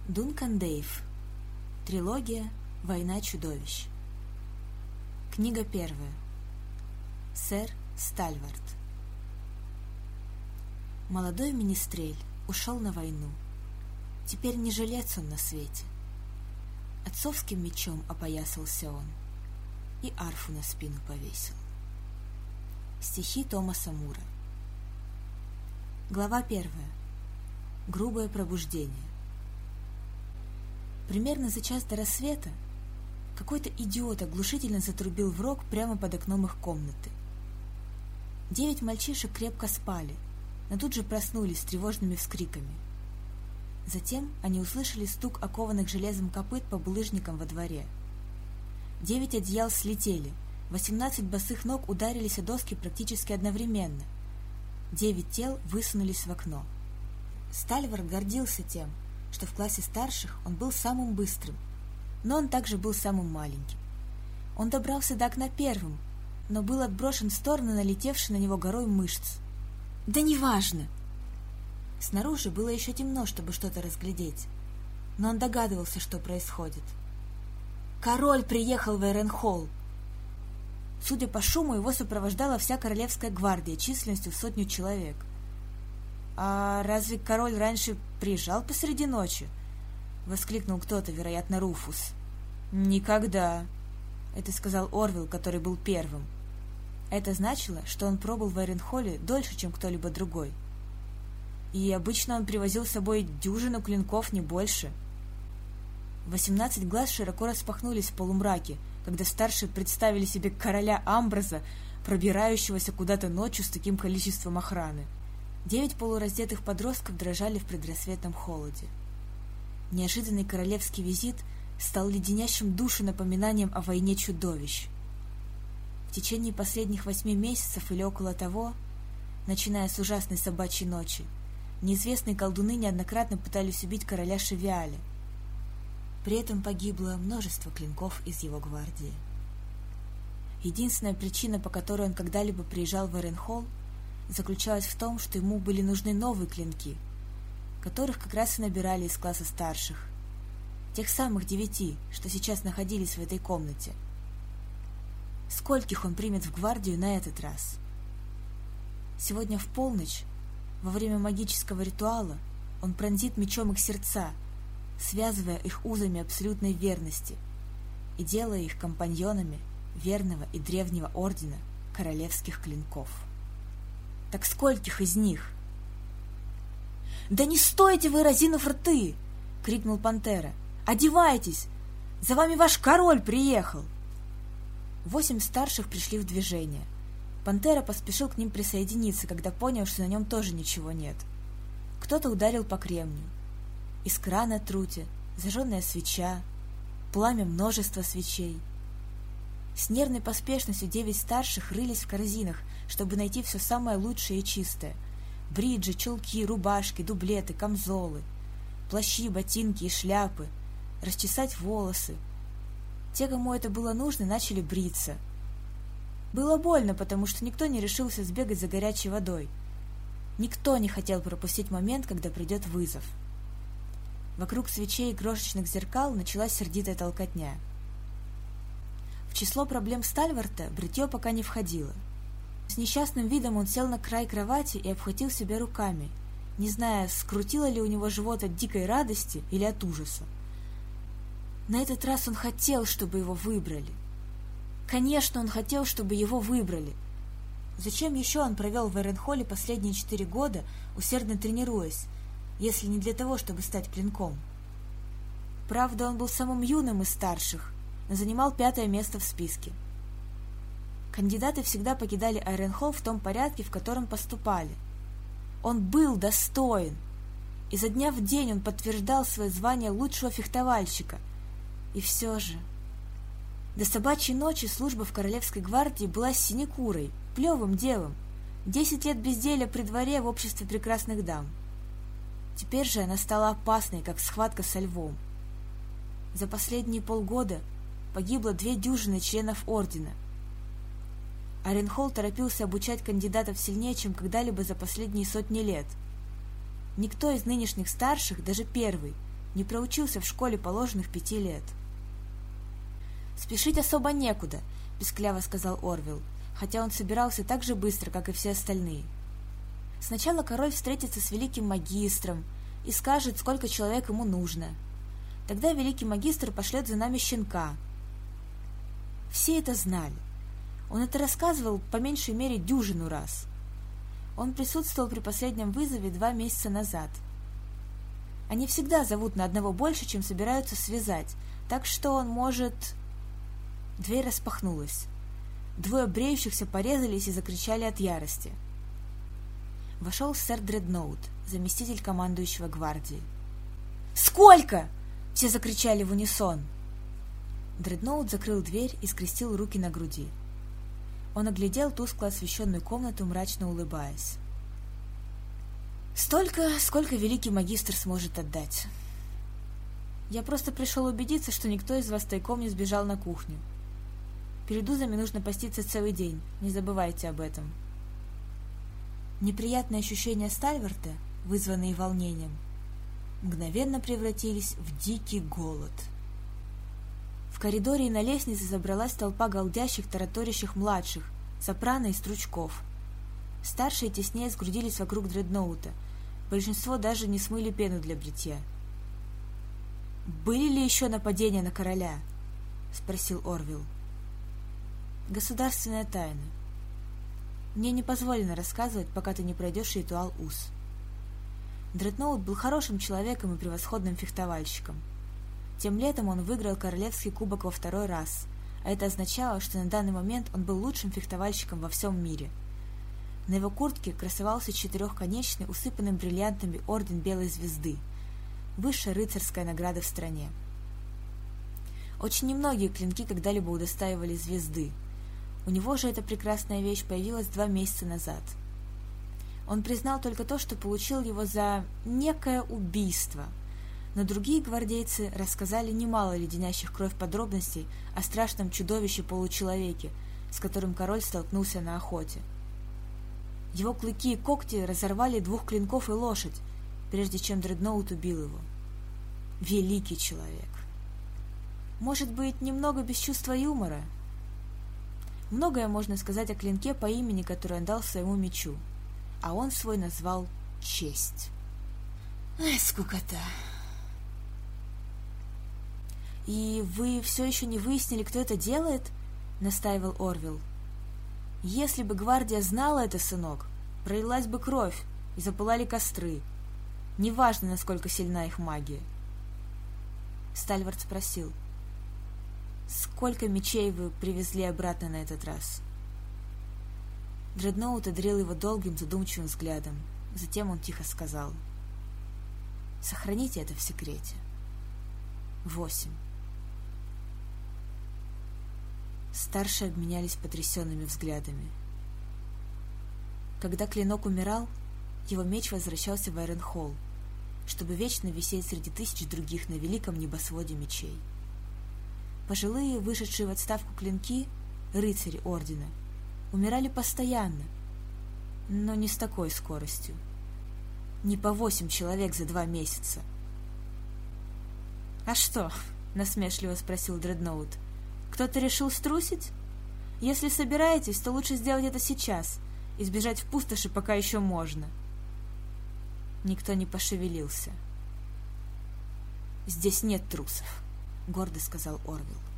Дункан Дейв. Трилогия «Война чудовищ». Книга первая. Сэр Стальвард. Молодой министрель ушел на войну. Теперь не жилец он на свете. Отцовским мечом опоясался он и арфу на спину повесил. Стихи Томаса Мура. Глава первая. Грубое пробуждение. Примерно за час до рассвета какой-то идиот оглушительно затрубил в рог прямо под окном их комнаты. 9 мальчишек крепко спали, но тут же проснулись с тревожными вскриками. Затем они услышали стук окованных железом копыт по булыжникам во дворе. 9 одеял слетели, 18 босых ног ударились о доски практически одновременно. 9 тел высунулись в окно. Стальвард гордился тем, что в классе старших он был самым быстрым, но он также был самым маленьким. Он добрался до окна первым, но был отброшен в сторону налетевшей на него горой мышц. Да неважно! Снаружи было еще темно, чтобы что-то разглядеть, но он догадывался, что происходит. Король приехал в Эйренхолл! Судя по шуму, его сопровождала вся королевская гвардия численностью в 100 человек. «А разве король раньше приезжал посреди ночи?» — воскликнул кто-то, вероятно, Руфус. «Никогда», — это сказал Орвилл, который был первым. Это значило, что он пробыл в Эйренхолле дольше, чем кто-либо другой. И обычно он привозил с собой дюжину клинков, не больше. 18 глаз широко распахнулись в полумраке, когда старшие представили себе короля Амброза, пробирающегося куда-то ночью с таким количеством охраны. 9 полураздетых подростков дрожали в предрассветном холоде. Неожиданный королевский визит стал леденящим душу напоминанием о войне чудовищ. В течение последних 8 месяцев или около того, начиная с ужасной собачьей ночи, неизвестные колдуны неоднократно пытались убить короля Шевиаля. При этом погибло множество клинков из его гвардии. Единственная причина, по которой он когда-либо приезжал в Эйренхолл, заключалась в том, что ему были нужны новые клинки, которых как раз и набирали из класса старших, тех самых 9, что сейчас находились в этой комнате. Скольких он примет в гвардию на этот раз? Сегодня в полночь, во время магического ритуала, он пронзит мечом их сердца, связывая их узами абсолютной верности и делая их компаньонами верного и древнего ордена королевских клинков. Так скольких из них? «Да не стойте вы, разинув рты!» — крикнул Пантера. «Одевайтесь! За вами ваш король приехал!» 8 старших пришли в движение. Пантера поспешил к ним присоединиться, когда понял, что на нем тоже ничего нет. Кто-то ударил по кремню. Искра на труте, зажженная свеча, пламя множества свечей. С нервной поспешностью 9 старших рылись в корзинах, чтобы найти все самое лучшее и чистое. Бриджи, чулки, рубашки, дублеты, камзолы, плащи, ботинки и шляпы, расчесать волосы. Те, кому это было нужно, начали бриться. Было больно, потому что никто не решился сбегать за горячей водой. Никто не хотел пропустить момент, когда придет вызов. Вокруг свечей и крошечных зеркал началась сердитая толкотня. В число проблем Стальварда бритье пока не входило. С несчастным видом он сел на край кровати и обхватил себя руками, не зная, скрутило ли у него живот от дикой радости или от ужаса. На этот раз он хотел, чтобы его выбрали. Конечно, он хотел, чтобы его выбрали. Зачем еще он провел в Эйренхолле последние 4 года, усердно тренируясь, если не для того, чтобы стать клинком? Правда, он был самым юным из старших, но занимал 5-е место в списке. Кандидаты всегда покидали Эйренхолл в том порядке, в котором поступали. Он был достоин. Изо дня в день он подтверждал свое звание лучшего фехтовальщика. И все же... До собачьей ночи служба в Королевской гвардии была синекурой, плевым делом. 10 лет безделья при дворе в обществе прекрасных дам. Теперь же она стала опасной, как схватка со львом. За последние полгода погибло 2 дюжины членов ордена. Эйренхолл торопился обучать кандидатов сильнее, чем когда-либо за последние 100 лет. Никто из нынешних старших, даже первый, не проучился в школе положенных 5 лет. «Спешить особо некуда», — пискляво сказал Орвилл, хотя он собирался так же быстро, как и все остальные. «Сначала король встретится с великим магистром и скажет, сколько человек ему нужно. Тогда великий магистр пошлет за нами щенка». Все это знали. Он это рассказывал по меньшей мере 10 раз. Он присутствовал при последнем вызове 2 месяца назад. Они всегда зовут на одного больше, чем собираются связать, так что он может... Дверь распахнулась. 2 бреющихся порезались и закричали от ярости. Вошел сэр Дредноут, заместитель командующего гвардии. «Сколько?» — все закричали в унисон. Дредноут закрыл дверь и скрестил руки на груди. Он оглядел тускло освещенную комнату, мрачно улыбаясь. «Столько, сколько великий магистр сможет отдать. Я просто пришел убедиться, что никто из вас тайком не сбежал на кухню. Перед узами нужно поститься целый день, не забывайте об этом». Неприятные ощущения Стальварта, вызванные волнением, мгновенно превратились в дикий голод. В коридоре и на лестнице собралась толпа галдящих, тараторящих младших, сопрано и стручков. Старшие теснее сгрудились вокруг Дредноута, большинство даже не смыли пену для бритья. «Были ли еще нападения на короля?» — спросил Орвилл. «Государственная тайна. Мне не позволено рассказывать, пока ты не пройдешь ритуал уз». Дредноут был хорошим человеком и превосходным фехтовальщиком. Тем летом он выиграл королевский кубок во 2-й раз, а это означало, что на данный момент он был лучшим фехтовальщиком во всем мире. На его куртке красовался 4-конечный, усыпанный бриллиантами орден Белой Звезды, высшая рыцарская награда в стране. Очень немногие клинки когда-либо удостаивали звезды. У него же эта прекрасная вещь появилась 2 месяца назад. Он признал только то, что получил его за некое убийство, но другие гвардейцы рассказали немало леденящих кровь подробностей о страшном чудовище-получеловеке, с которым король столкнулся на охоте. Его клыки и когти разорвали 2 клинков и лошадь, прежде чем Дредноут убил его. Великий человек. Может быть, немного без чувства юмора? Многое можно сказать о клинке по имени, которое он дал своему мечу, а он свой назвал «Честь». Ай, скукота. «И вы все еще не выяснили, кто это делает?» — настаивал Орвилл. «Если бы гвардия знала это, сынок, пролилась бы кровь и запылали костры. Неважно, насколько сильна их магия». Стальвард спросил: «Сколько мечей вы привезли обратно на этот раз?» Дредноут одарил его долгим задумчивым взглядом. Затем он тихо сказал: «Сохраните это в секрете. 8». Старшие обменялись потрясенными взглядами. Когда клинок умирал, его меч возвращался в Айронхолл, чтобы вечно висеть среди тысяч других на великом небосводе мечей. Пожилые, вышедшие в отставку клинки, рыцари ордена, умирали постоянно, но не с такой скоростью. Не по 8 человек за 2 месяца. «А что?» — насмешливо спросил Дредноут. «Кто-то решил струсить? Если собираетесь, то лучше сделать это сейчас и сбежать в пустоши, пока еще можно». Никто не пошевелился. «Здесь нет трусов», — гордо сказал Орвилл.